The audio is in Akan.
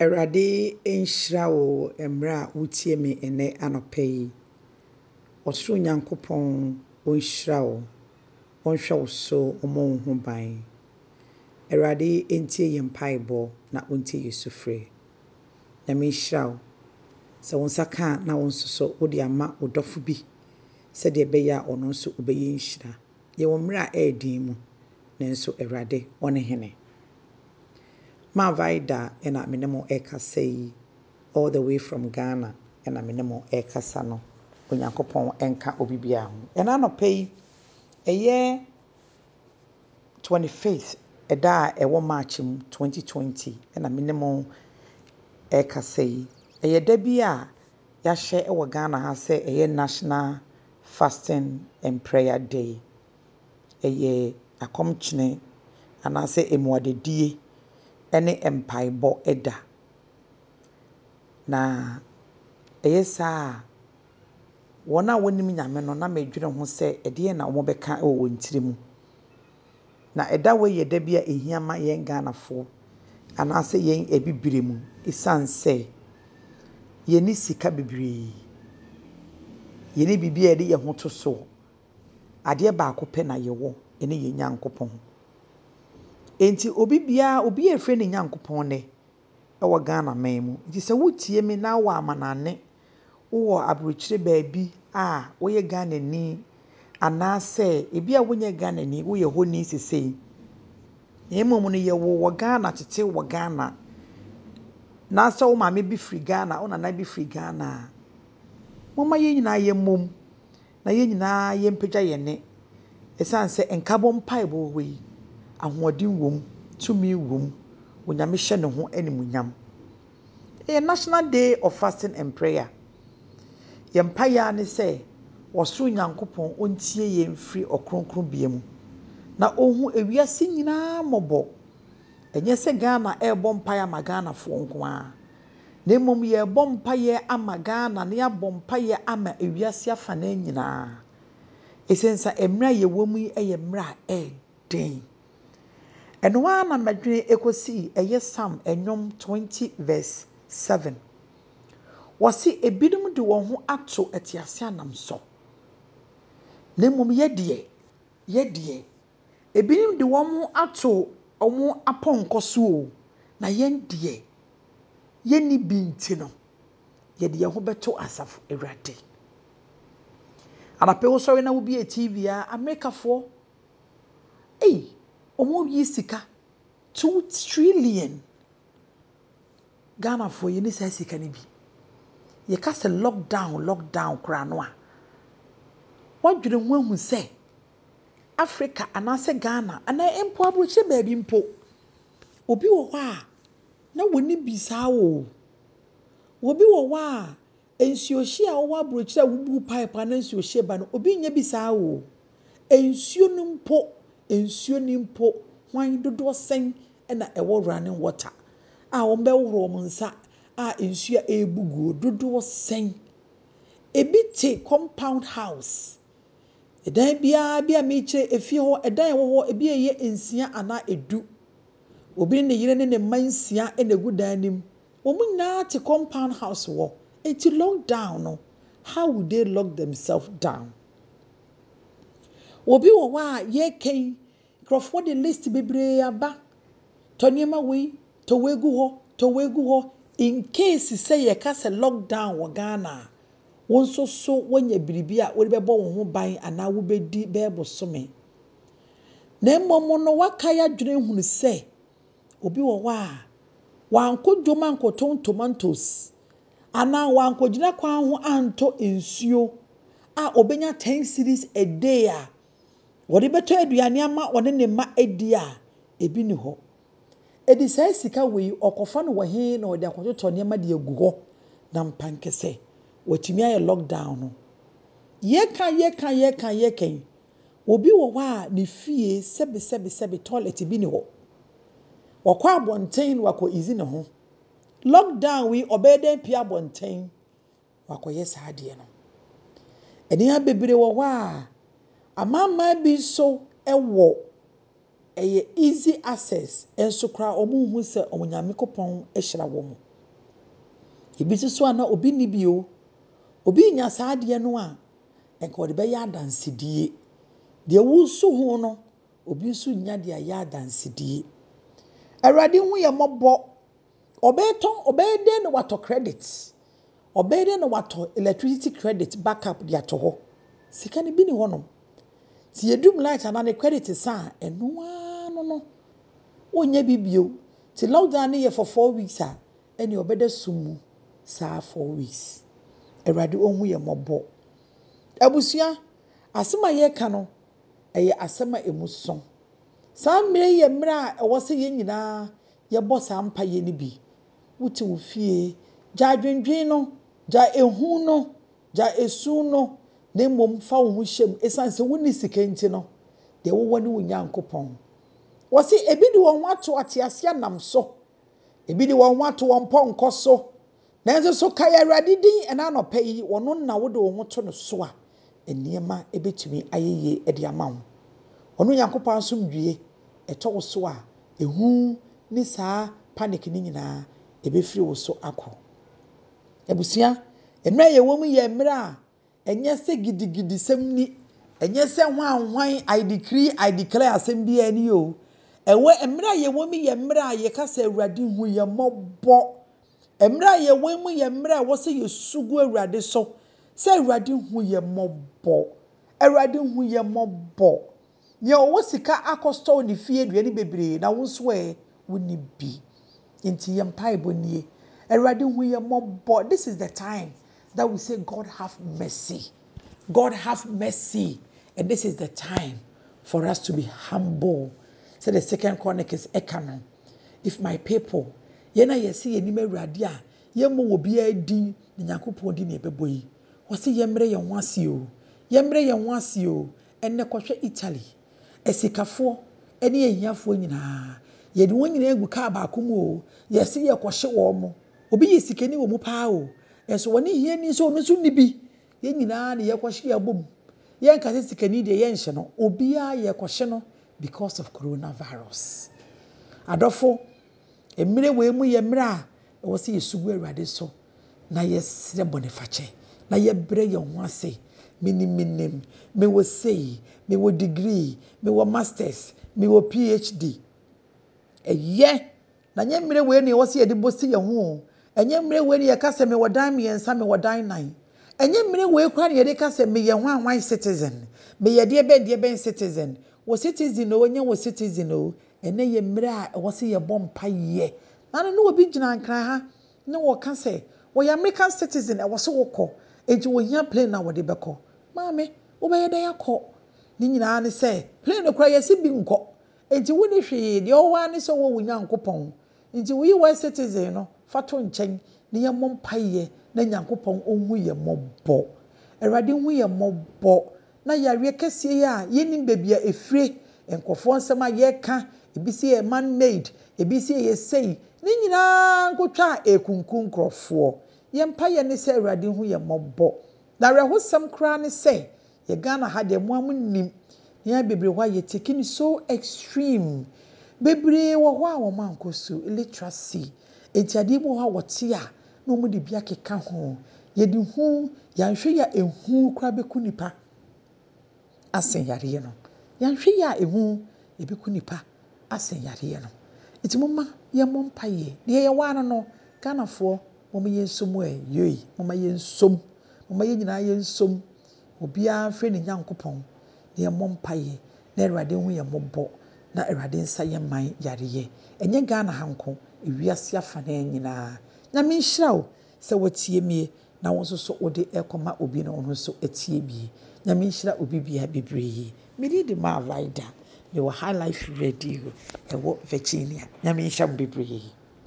Erade enhyira wo emra wutie me ene anopa yi. Osoro Nyankopɔn onhyira wo. Onhwɛ wo so omo wo ho ban. Erade entie ye mpaebɔ na ontie yesufrɛ. Na me hyira wo. Sɛ wo nsa ka na wo nsoso wo de ama wo dɔfo bi. Sɛ de beya ono nso obeye nhyira. Ye wo mra edin mu. Nanso Erade one hene. Ma Vaida ena menemo ekasa all the way from Ghana ena menemo ekasa no Onyankopɔn enka obibia ho. Ena no pay eye 25th eda ewo March 2020 ena menemo ekasa eye da bia ya hye ewo Ghana ha se eye National Fasting and Prayer Day. Eye akomkyene anase emuadedie ene empaebɔ eda. Na eyesa wona wonim nyame no na medwene ho se ede na wo beka wo wontirimu. Na eda we ye da bia ehia ma yen Ghanafo anase yen ebibiremu isanse yeni sika bibiri. Yeni bibia ede ye hoto so. Ade ba akopɛ na yewo ene ye Nyankopɔn. Enti obi efre ne Nyankopɔn ne ewo Ghana memu. Nti se wotie me na wo amanane wo abrochire baabi a wo ye Ghana ni anase ebi a wonye Ghana ni wo ye honi sesei. Emom no ye wo Ghana tete wo Ghana. Na se wo maame bi free Ghana, wo nana bi free Ghana. Moma ye nyina ye mom. Na ye nyina ye mpagya ye ne. Esanse enkabɔ mpaebɔ we ahoɔden wom, tumi wom, onyame hye ne ho animunyam. National Day of Fasting and Prayer. Ye mpaya ne se osoro Nyankopɔn ontie ye mfiri okronkron biemu. Na ohu ewiase nyina mɔbɔ. Enye se Ghana bɔ mpaya ma Ghana fo nko a. Na emom ye bɔ mpaya ama Ghana na ya bɔ mpaya ama ewiase afana nyina. Esensa emra ye womu ye mra den. Eno wa na madwene ekosi eye Psalm enyom 20 verse 7. Wasi ebidum de won ho ato etiase anam so. Na mum ye de ebidum de won ho ato omo aponko so o. Na yen de yeni binti no ye de ho beto asafo Ewrade. Anape wo sori na wo bi TV a America fo omo yi sika 2 trillion Ghana for yeni sa sika ni bi. Ye ka se lockdown kra no a. Wadwere ho ahu se Africa anase Ghana ana empo abroche baabi mpo. Obi wo hɔ a na woni bisa wo. Obi wo hɔ a ensuohye a wo abroche a wubu pipe na ensuohye ba no obi nya bisa wo. Ensuo ni mpo hwan dodo sen na ewo running water. Ombe woro nsa a ensuo ebugu dodo sen. Ebi te compound house. Edan bia me kire efie ho edan wo ho ebi eye ensia ana edu. Obi ne yire ne mansia na egu dan nim. Omu na te compound house wo. Enti lockdown no. How would they lock themselves down? Obi wo wa ye ken krofo de list bebre aba. Tonyema we to wegu ho in case say ye ka se lockdown wo Ghana. Won so wonya biribi a wo bebo wo ho ban ana wo bedi bebo some. Na mmom no waka ya dwene hunu se obi wo wa wanko dwoma nkoton tomatoes ana wanko gina kwan ho anto ensuo a obenya 10 cedis a day a wode beto aduane ama one ne ma edi a ebi ni ho. Edi sai sika we okofa no wo he na ode akototo ne ma de agu ho na mpankese watimi aye lockdown no. Ye kan obi wo wa ne fie sebe toilet bi ni ho. Wakwa abonten wako easy ne ho. Lockdown we obeden pia abonten wako yes ade no. Eni abebere wo wa amama bi so ewo eye easy access enso kra omu hu se omonyame kopon ehyira wo mu. Ebi so ana obi ni bio. Obi nya saa de no a enka ode be ya dansedie. De wusu ho no obi so nya de ya dansedie. Awurade hu ye mobbo. Obeyden no wato credit. Obeyden no wato electricity credit backup de ato ho. Sika ne bi ni ho no. Ti yedum light ana ne credit sa eno no. Onye bibio. Ti lockdown ne ye for 4 weeks a ene obeda sumu sa 4 weeks. Awurade onhu ye mobbo. Abusua asema ye ka no eye asema emuson. Sa mmire ye mmire a ewo se ye nyina ye bosa ampa ye ni bi. Wuti wo fie ja dwendwen no, ja ehu no, ja esu no, na mmom fa wo ho hyem esanse woni sika nti no de wo woni wo Nyankopon. Wo se ebi de won wato atiase nam so. Ebi de won wato won ponko so. Nanso so kaya Awurade din ena no payi wono na wo de wo ho to no so a eniema ebetumi ayeye e de ama wo. Ono Nyankopon asomdwie eto wo so a ehu ni saa panic ni nyina ebefiri wo so akọ. Ebusua emra ye wo mu ye mra enye se gidigidi semni enye se hwan I decree I declare asem bia ni o. Ewe emra ye wo mu ye mra ye ka se Awurade hu ye mobbo. Emra ye wo mu ye mra wo se ye sugu Awurade so. Se Awurade hu ye mobbo. Awurade hu ye mobbo. Ye wo sika akosto ni fie aduani bebre na wo so woni bi. Inti ye mpaibo nie. Awurade hu ye mobbo. This is the time that we say God have mercy. God have mercy. And this is the time for us to be humble. So the second Chronicles ekano. If my people yena yesi yenim Awurade a yemmo obi adi ne Nyankopon di ne beboyi. Wo se yemre ye ho ase o. Yemre ye ho ase o. Enne kohwe Italy. Esikafo ene ehiafo nyina. Ye de won nyina egu ka ba akomu o. Yesi ye kohye wo mo. Obi yisikani wo mu paa o. Enso woni hie ni so no so ni bi. Ye nyina ne ye kohye abom. Ye nka sikani de ye nhye no. Obi a ye kohye no because of coronavirus. Adofo emire we mu ye mra wo se yesugu Awurade so na yesre bonifache na ye bre ye ho ase minim me wo sei me wo degree me wo masters me wo PhD eye na nye mire we ne wo se ye de bosi ye ho enye mire we ne ye ka se me wo dan me ensa me wo dan nan enye mire we kwa ne ye de ka se me ye ho anwan citizen me ye de ben citizen wo citizen o nye wo citizen o ene ye mire a wo se ye bompa ye na no obi gina nkran ha ne wo ka se wo ye American citizen e wo se wo kọ enti wo hia plane na wo de bekọ maame wo be ye da yakọ ni nyina ne se plane kura ye se bi nkọ enti wo ni hwe de o wa ne se wo Nyankopon enti wo yi wa citizen no fato nchen ne ye mompa ye na Nyankopon onhu ye mobbo Awurade hu ye mobbo na yare kese ya yenim bebia efire enkofo nsem a ye ka ebi se ye man made ebi se ye sei ni nyina nkotwa ekunkun krofo ye mpa ye ne se Awurade hu ye mobbo na rehosem kra ne se ye Ghana ha de mo amnim ya bebre hwa ye taking so extreme bebre wo hwa wo mankoso illiteracy entiade mo ha wote a no mu de bia keka ho ye de hu ya nhwe ya ehu kra beku nipa asen yare no ya nhwe ya ehu ebeku nipa asen yare no iti mama ye mompa ye ne ye wana no Ghanafo mama ye nsom yoi mama ye nsom mama ye nyina ye nsom obi a fre ne Nyankopon ne ye mompa ye na Awurade hu ye mobbo na Awurade nsa ye man yare ye enye Ghana hanko ewiase afa na nyina na me nhyira o se wotie mie na wo so ode ekoma obi na wo so etie bi na me nhyira obi bia bebre me di ma vaida me wo high life radio ewo Virginia na me nhyira bebre